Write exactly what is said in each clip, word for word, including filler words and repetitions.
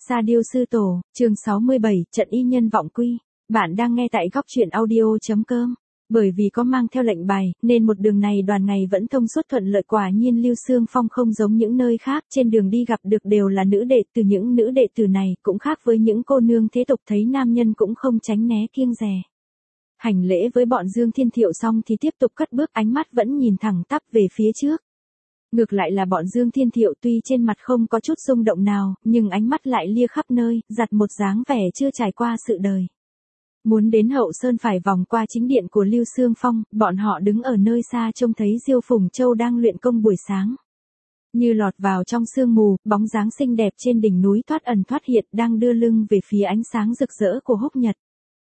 Sa Diêu Sư Tổ, chương sáu mươi bảy, trận y nhân vọng quy. Bạn đang nghe tại góc truyện audio chấm com. Bởi vì có mang theo lệnh bài, nên một đường này đoàn ngày vẫn thông suốt thuận lợi, quả nhiên Lưu Xương Phong không giống những nơi khác, trên đường đi gặp được đều là nữ đệ tử, những nữ đệ tử này cũng khác với những cô nương thế tục, thấy nam nhân cũng không tránh né kiêng dè. Hành lễ với bọn Dương Thiên Thiệu xong thì tiếp tục cất bước, ánh mắt vẫn nhìn thẳng tắp về phía trước. Ngược lại là bọn Dương Thiên Thiệu tuy trên mặt không có chút rung động nào, nhưng ánh mắt lại lia khắp nơi, giặt một dáng vẻ chưa trải qua sự đời. Muốn đến Hậu Sơn phải vòng qua chính điện của Lưu Xương Phong, bọn họ đứng ở nơi xa trông thấy Diêu Phùng Châu đang luyện công buổi sáng. Như lọt vào trong sương mù, bóng dáng xinh đẹp trên đỉnh núi thoát ẩn thoát hiện, đang đưa lưng về phía ánh sáng rực rỡ của húc nhật.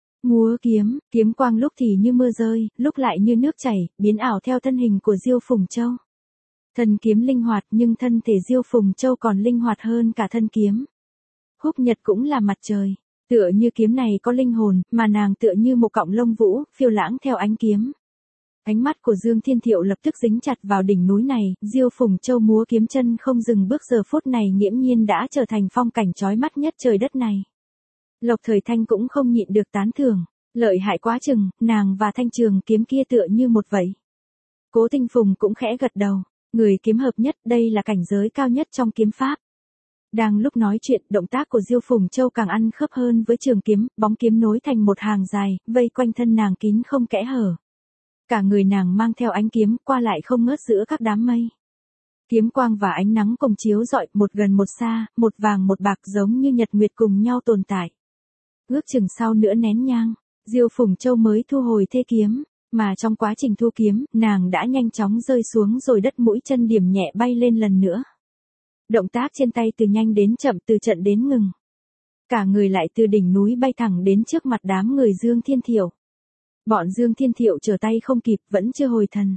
Múa kiếm, kiếm quang lúc thì như mưa rơi, lúc lại như nước chảy, biến ảo theo thân hình của Diêu Phùng Châu. Thân kiếm linh hoạt, nhưng thân thể Diêu Phùng Châu còn linh hoạt hơn cả thân kiếm. Húc nhật cũng là mặt trời, tựa như kiếm này có linh hồn, mà nàng tựa như một cọng lông vũ, phiêu lãng theo ánh kiếm. Ánh mắt của Dương Thiên Thiệu lập tức dính chặt vào đỉnh núi này, Diêu Phùng Châu múa kiếm chân không dừng bước, giờ phút này nghiễm nhiên đã trở thành phong cảnh chói mắt nhất trời đất này. Lộc Thời Thanh cũng không nhịn được tán thưởng, lợi hại quá chừng, nàng và thanh trường kiếm kia tựa như một vậy. Cố Tinh Phùng cũng khẽ gật đầu. Người kiếm hợp nhất, đây là cảnh giới cao nhất trong kiếm pháp. Đang lúc nói chuyện, động tác của Diêu Phùng Châu càng ăn khớp hơn với trường kiếm, bóng kiếm nối thành một hàng dài, vây quanh thân nàng kín không kẽ hở. Cả người nàng mang theo ánh kiếm, qua lại không ngớt giữa các đám mây. Kiếm quang và ánh nắng cùng chiếu rọi, một gần một xa, một vàng một bạc, giống như nhật nguyệt cùng nhau tồn tại. Ước chừng sau nửa nén nhang, Diêu Phùng Châu mới thu hồi thê kiếm. Mà trong quá trình thu kiếm, nàng đã nhanh chóng rơi xuống rồi đất mũi chân điểm nhẹ bay lên lần nữa. Động tác trên tay từ nhanh đến chậm, từ chậm đến ngừng. Cả người lại từ đỉnh núi bay thẳng đến trước mặt đám người Dương Thiên Thiệu. Bọn Dương Thiên Thiệu trở tay không kịp, vẫn chưa hồi thần.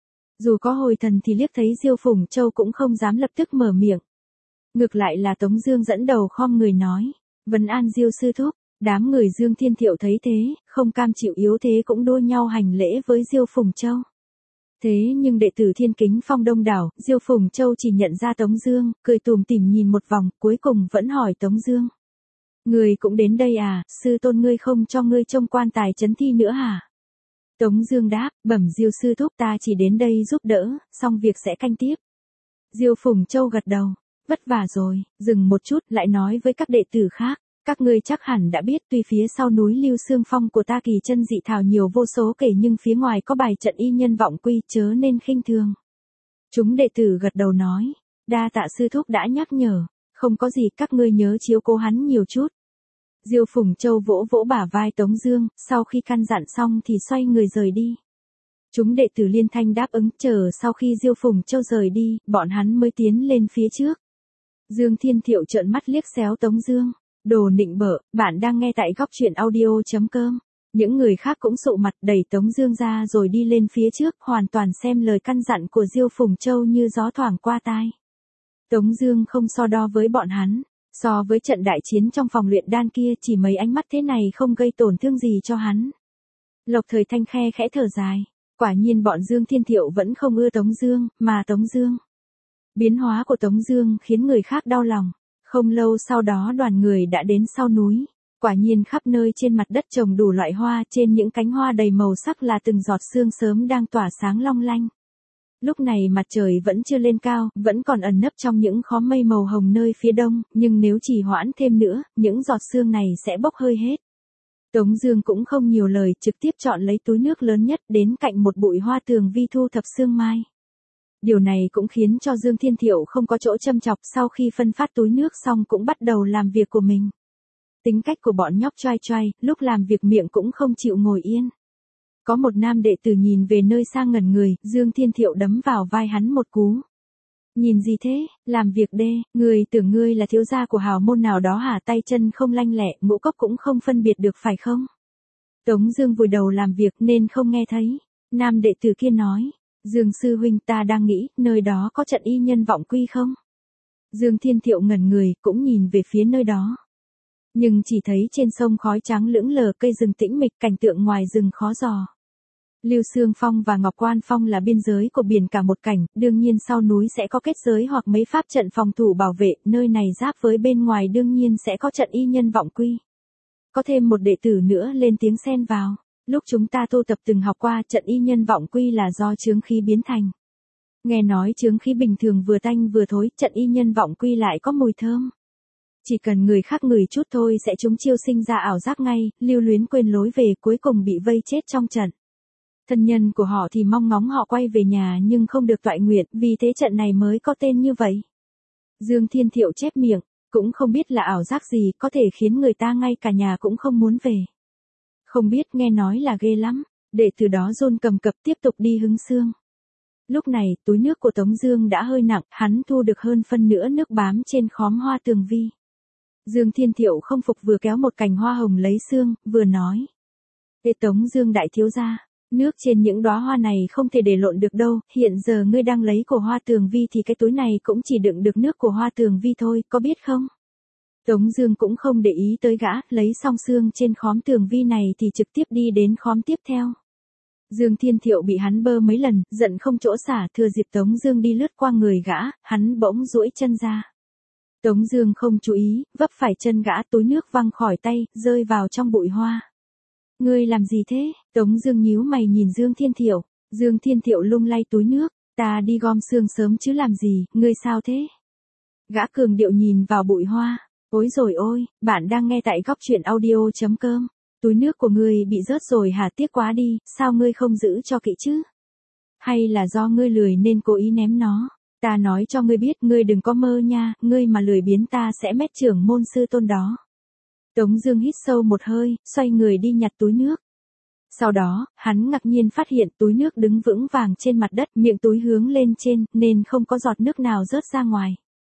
Dù có hồi thần thì liếc thấy Diêu Phùng Châu cũng không dám lập tức mở miệng. Ngược lại là Tống Dương dẫn đầu khom người nói, vấn an Diêu sư thúc. Đám người Dương Thiên Thiệu thấy thế, không cam chịu yếu thế cũng đua nhau hành lễ với Diêu Phùng Châu. Thế nhưng đệ tử Thiên Kính Phong đông đảo, Diêu Phùng Châu chỉ nhận ra Tống Dương, cười tủm tỉm nhìn một vòng, cuối cùng vẫn hỏi Tống Dương: "Ngươi cũng đến đây à? Sư tôn ngươi không cho ngươi trông quan tài trấn thi nữa hả?" Tống Dương đáp: "Bẩm Diêu sư thúc, ta chỉ đến đây giúp đỡ, xong việc sẽ canh tiếp." Diêu Phùng Châu gật đầu: "Vất vả rồi." Dừng một chút, lại nói với các đệ tử khác: "Các ngươi chắc hẳn đã biết, tuy phía sau núi Lưu Xương Phong của ta kỳ chân dị thảo nhiều vô số kể, nhưng phía ngoài có bài trận y nhân vọng quy, chớ nên khinh thường." Chúng đệ tử gật đầu nói: "Đa tạ sư thúc đã nhắc nhở, không có gì, các ngươi nhớ chiếu cố hắn nhiều chút." Diêu Phùng Châu vỗ vỗ bả vai Tống Dương, sau khi căn dặn xong thì xoay người rời đi. Chúng đệ tử liên thanh đáp ứng, chờ sau khi Diêu Phùng Châu rời đi, bọn hắn mới tiến lên phía trước. Dương Thiên Thiệu trợn mắt liếc xéo Tống Dương. Đồ nịnh bợ, bạn đang nghe tại góc truyện audio chấm com. Những người khác cũng sụ mặt, đẩy Tống Dương ra rồi đi lên phía trước, hoàn toàn xem lời căn dặn của Diêu Phùng Châu như gió thoảng qua tai. Tống Dương không so đo với bọn hắn, so với trận đại chiến trong phòng luyện đan kia, chỉ mấy ánh mắt thế này không gây tổn thương gì cho hắn. Lộc Thời Thanh khe khẽ thở dài, quả nhiên bọn Dương Thiên Thiệu vẫn không ưa Tống Dương, mà Tống Dương. Biến hóa của Tống Dương khiến người khác đau lòng. Không lâu sau đó đoàn người đã đến sau núi, quả nhiên khắp nơi trên mặt đất trồng đủ loại hoa, trên những cánh hoa đầy màu sắc là từng giọt sương sớm đang tỏa sáng long lanh. Lúc này mặt trời vẫn chưa lên cao, vẫn còn ẩn nấp trong những khóm mây màu hồng nơi phía đông, nhưng nếu trì hoãn thêm nữa, những giọt sương này sẽ bốc hơi hết. Tống Dương cũng không nhiều lời, trực tiếp chọn lấy túi nước lớn nhất, đến cạnh một bụi hoa tường vi thu thập sương mai. Điều này cũng khiến cho Dương Thiên Thiệu không có chỗ châm chọc, sau khi phân phát túi nước xong cũng bắt đầu làm việc của mình. Tính cách của bọn nhóc choai choai, lúc làm việc miệng cũng không chịu ngồi yên. Có một nam đệ tử nhìn về nơi xa ngẩn người, Dương Thiên Thiệu đấm vào vai hắn một cú. "Nhìn gì thế, làm việc đê, ngươi tưởng ngươi là thiếu gia của hào môn nào đó hả? Tay chân không lanh lẹ, ngũ cốc cũng không phân biệt được phải không?" Tống Dương vùi đầu làm việc nên không nghe thấy. Nam đệ tử kia nói: "Dương sư huynh, ta đang nghĩ, nơi đó có trận y nhân vọng quy không?" Dương Thiên Thiệu ngẩn người, cũng nhìn về phía nơi đó. Nhưng chỉ thấy trên sông khói trắng lững lờ, cây rừng tĩnh mịch, cảnh tượng ngoài rừng khó dò. Lưu Xương Phong và Ngọc Quan Phong là biên giới của biển cả một cảnh, đương nhiên sau núi sẽ có kết giới hoặc mấy pháp trận phòng thủ bảo vệ, nơi này giáp với bên ngoài đương nhiên sẽ có trận y nhân vọng quy. Có thêm một đệ tử nữa lên tiếng xen vào. Lúc chúng ta tu tập từng học qua, trận y nhân vọng quy là do chướng khí biến thành. Nghe nói chướng khí bình thường vừa tanh vừa thối, trận y nhân vọng quy lại có mùi thơm. Chỉ cần người khác ngửi chút thôi sẽ trúng chiêu sinh ra ảo giác ngay, lưu luyến quên lối về, cuối cùng bị vây chết trong trận. Thân nhân của họ thì mong ngóng họ quay về nhà nhưng không được toại nguyện, vì thế trận này mới có tên như vậy. Dương Thiên Thiệu chép miệng, cũng không biết là ảo giác gì có thể khiến người ta ngay cả nhà cũng không muốn về. Không biết, nghe nói là ghê lắm, để từ đó run cầm cập tiếp tục đi hứng xương. Lúc này, túi nước của Tống Dương đã hơi nặng, hắn thu được hơn phân nửa nước bám trên khóm hoa tường vi. Dương Thiên Thiệu không phục vừa kéo một cành hoa hồng lấy xương, vừa nói. Ê Tống Dương đại thiếu gia, nước trên những đóa hoa này không thể để lộn được đâu, hiện giờ ngươi đang lấy của hoa tường vi thì cái túi này cũng chỉ đựng được nước của hoa tường vi thôi, có biết không? Tống Dương cũng không để ý tới gã, lấy xong xương trên khóm tường vi này thì trực tiếp đi đến khóm tiếp theo. Dương Thiên Thiệu bị hắn bơ mấy lần, giận không chỗ xả, thừa dịp Tống Dương đi lướt qua người gã, hắn bỗng duỗi chân ra. Tống Dương không chú ý, vấp phải chân gã, túi nước văng khỏi tay, rơi vào trong bụi hoa. Ngươi làm gì thế? Tống Dương nhíu mày nhìn Dương Thiên Thiệu. Dương Thiên Thiệu lung lay túi nước, ta đi gom xương sớm chứ làm gì, ngươi sao thế? Gã cường điệu nhìn vào bụi hoa. Ôi rồi ôi, bạn đang nghe tại góc truyện audio chấm com. Túi nước của ngươi bị rớt rồi hả, tiếc quá đi, sao ngươi không giữ cho kỹ chứ? Hay là do ngươi lười nên cố ý ném nó? Ta nói cho ngươi biết, ngươi đừng có mơ nha, ngươi mà lười biến ta sẽ mét trưởng môn sư tôn đó. Tống Dương hít sâu một hơi, xoay người đi nhặt túi nước. Sau đó, hắn ngạc nhiên phát hiện túi nước đứng vững vàng trên mặt đất, miệng túi hướng lên trên, nên không có giọt nước nào rớt ra ngoài.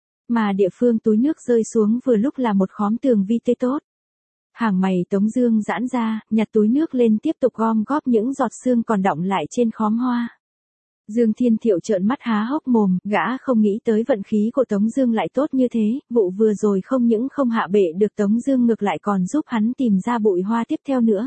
Mà địa phương túi nước rơi xuống vừa lúc là một khóm tường vi tươi tốt. Hàng mày Tống Dương giãn ra, nhặt túi nước lên tiếp tục gom góp những giọt sương còn đọng lại trên khóm hoa. Dương Thiên Thiệu trợn mắt há hốc mồm, gã không nghĩ tới vận khí của Tống Dương lại tốt như thế, vụ vừa rồi không những không hạ bệ được Tống Dương ngược lại còn giúp hắn tìm ra bụi hoa tiếp theo nữa.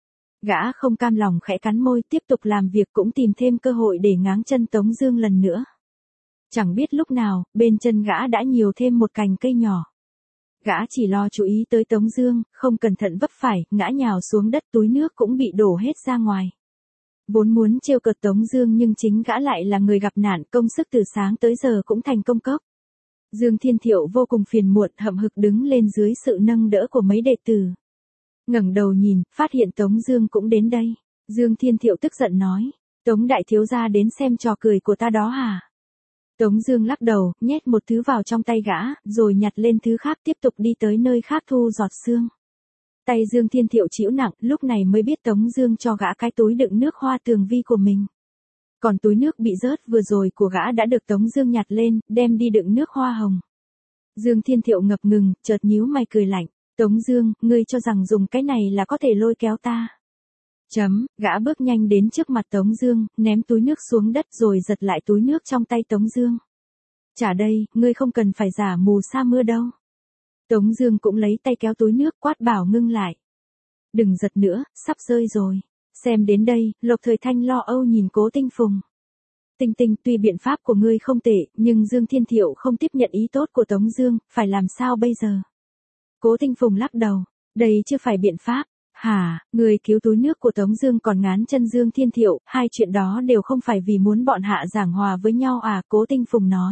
Gã không cam lòng khẽ cắn môi, tiếp tục làm việc, cũng tìm thêm cơ hội để ngáng chân Tống Dương lần nữa. Chẳng biết lúc nào, bên chân gã đã nhiều thêm một cành cây nhỏ. Gã chỉ lo chú ý tới Tống Dương, không cẩn thận vấp phải, ngã nhào xuống đất, túi nước cũng bị đổ hết ra ngoài. Vốn muốn trêu cợt Tống Dương nhưng chính gã lại là người gặp nạn, công sức từ sáng tới giờ cũng thành công cốc. Dương Thiên Thiệu vô cùng phiền muộn, hậm hực đứng lên dưới sự nâng đỡ của mấy đệ tử. Ngẩng đầu nhìn, phát hiện Tống Dương cũng đến đây. Dương Thiên Thiệu tức giận nói, Tống đại thiếu gia đến xem trò cười của ta đó hả? Tống Dương lắc đầu, nhét một thứ vào trong tay gã, rồi nhặt lên thứ khác, tiếp tục đi tới nơi khác thu giọt sương. Tay Dương Thiên Thiệu chịu nặng, lúc này mới biết Tống Dương cho gã cái túi đựng nước hoa tường vi của mình. Còn túi nước bị rớt vừa rồi của gã đã được Tống Dương nhặt lên, đem đi đựng nước hoa hồng. Dương Thiên Thiệu ngập ngừng, chợt nhíu mày cười lạnh. Tống Dương, ngươi cho rằng dùng cái này là có thể lôi kéo ta? Chấm, gã bước nhanh đến trước mặt Tống Dương, ném túi nước xuống đất rồi giật lại túi nước trong tay Tống Dương. Trả đây, ngươi không cần phải giả mù sa mưa đâu. Tống Dương cũng lấy tay kéo túi nước, quát bảo ngưng lại. Đừng giật nữa, sắp rơi rồi. Xem đến đây, Lộc Thời Thanh lo âu nhìn Cố Tinh Phùng. Tinh Tinh, tuy biện pháp của ngươi không tệ, nhưng Dương Thiên Thiệu không tiếp nhận ý tốt của Tống Dương, phải làm sao bây giờ? Cố Tinh Phùng lắc đầu, đây chưa phải biện pháp. Hả, người cứu túi nước của Tống Dương còn ngán chân Dương Thiên Thiệu, hai chuyện đó đều không phải vì muốn bọn hạ giảng hòa với nhau à? Cố Tinh Phùng nói.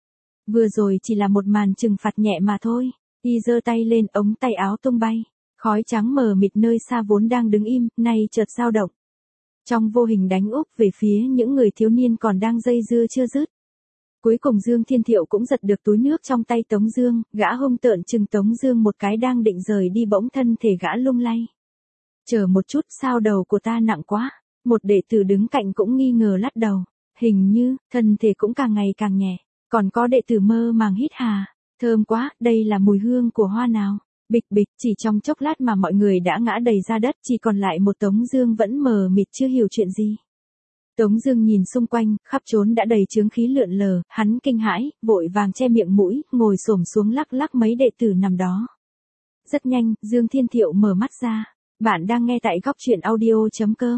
Vừa rồi chỉ là một màn trừng phạt nhẹ mà thôi. Y giơ tay lên, ống tay áo tung bay. Khói trắng mờ mịt nơi xa vốn đang đứng im, nay chợt dao động. Trong vô hình đánh úp về phía những người thiếu niên còn đang dây dưa chưa dứt. Cuối cùng Dương Thiên Thiệu cũng giật được túi nước trong tay Tống Dương, gã hung tợn chừng Tống Dương một cái, đang định rời đi bỗng thân thể gã lung lay. Chờ một chút, sao đầu của ta nặng quá? Một đệ tử đứng cạnh cũng nghi ngờ lắc đầu. Hình như, thân thể cũng càng ngày càng nhẹ. Còn có đệ tử mơ màng hít hà. Thơm quá, đây là mùi hương của hoa nào? Bịch bịch, chỉ trong chốc lát mà mọi người đã ngã đầy ra đất, chỉ còn lại một Tống Dương vẫn mờ mịt chưa hiểu chuyện gì. Tống Dương nhìn xung quanh, khắp trốn đã đầy chướng khí lượn lờ, hắn kinh hãi, vội vàng che miệng mũi, ngồi xổm xuống lắc lắc mấy đệ tử nằm đó. Rất nhanh, Dương Thiên Thiệu mở mắt ra. Bạn đang nghe tại góc truyện audio chấm com.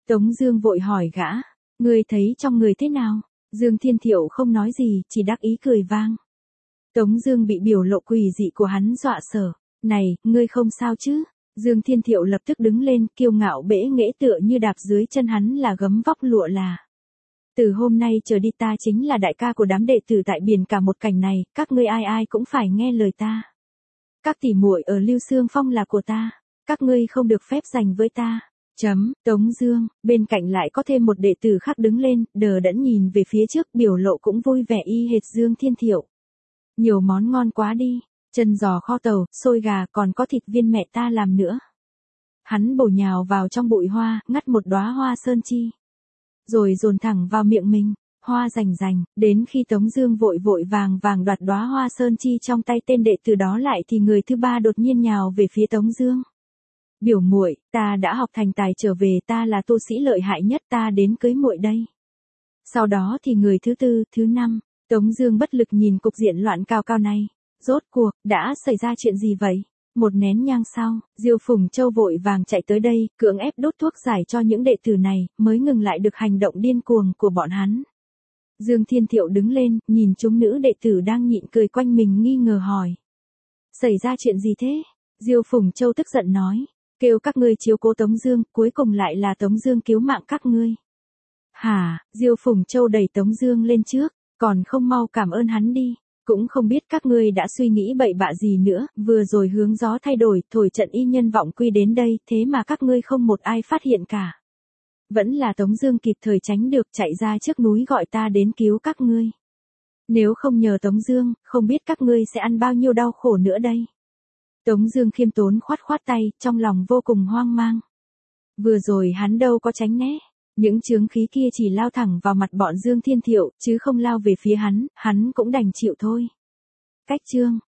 Tống Dương vội hỏi gã, ngươi thấy trong người thế nào? Dương Thiên Thiệu không nói gì, chỉ đắc ý cười vang. Tống Dương bị biểu lộ quỷ dị của hắn dọa sợ. Này, ngươi không sao chứ? Dương Thiên Thiệu lập tức đứng lên, kiêu ngạo bẽ nghễ tựa như đạp dưới chân hắn là gấm vóc lụa là. Từ hôm nay trở đi ta chính là đại ca của đám đệ tử tại biển cả một cảnh này, các ngươi ai ai cũng phải nghe lời ta. Các tỷ muội ở Lưu Xương Phong là của ta, các ngươi không được phép giành với ta. Chấm, Tống Dương, bên cạnh lại có thêm một đệ tử khác đứng lên, đờ đẫn nhìn về phía trước, biểu lộ cũng vui vẻ y hệt Dương Thiên Thiệu. Nhiều món ngon quá đi, chân giò kho tàu, xôi gà, còn có thịt viên mẹ ta làm nữa. Hắn bổ nhào vào trong bụi hoa, ngắt một đóa hoa sơn chi, rồi dồn thẳng vào miệng mình, hoa rành rành, đến khi Tống Dương vội vội vàng vàng đoạt đóa hoa sơn chi trong tay tên đệ tử đó lại thì người thứ ba đột nhiên nhào về phía Tống Dương. Biểu muội, ta đã học thành tài trở về, ta là tu sĩ lợi hại nhất, ta đến cưới muội đây. Sau đó thì người thứ tư, thứ năm, Tống Dương bất lực nhìn cục diện loạn cao cao này. Rốt cuộc, đã xảy ra chuyện gì vậy? Một nén nhang sau, Diêu Phùng Châu vội vàng chạy tới đây, cưỡng ép đốt thuốc giải cho những đệ tử này, mới ngừng lại được hành động điên cuồng của bọn hắn. Dương Thiên Thiệu đứng lên, nhìn chúng nữ đệ tử đang nhịn cười quanh mình nghi ngờ hỏi. Xảy ra chuyện gì thế? Diêu Phùng Châu tức giận nói. Kêu các ngươi chiếu cố Tống Dương, cuối cùng lại là Tống Dương cứu mạng các ngươi. Hả? Diêu Phùng Châu đẩy Tống Dương lên trước, còn không mau cảm ơn hắn đi. Cũng không biết các ngươi đã suy nghĩ bậy bạ gì nữa, vừa rồi hướng gió thay đổi, thổi trận y nhân vọng quy đến đây, thế mà các ngươi không một ai phát hiện cả. Vẫn là Tống Dương kịp thời tránh được, chạy ra trước núi gọi ta đến cứu các ngươi. Nếu không nhờ Tống Dương, không biết các ngươi sẽ ăn bao nhiêu đau khổ nữa đây. Tống Dương khiêm tốn khoát khoát tay, trong lòng vô cùng hoang mang. Vừa rồi hắn đâu có tránh né, những chướng khí kia chỉ lao thẳng vào mặt bọn Dương Thiên Thiệu, chứ không lao về phía hắn, hắn cũng đành chịu thôi. Cách chương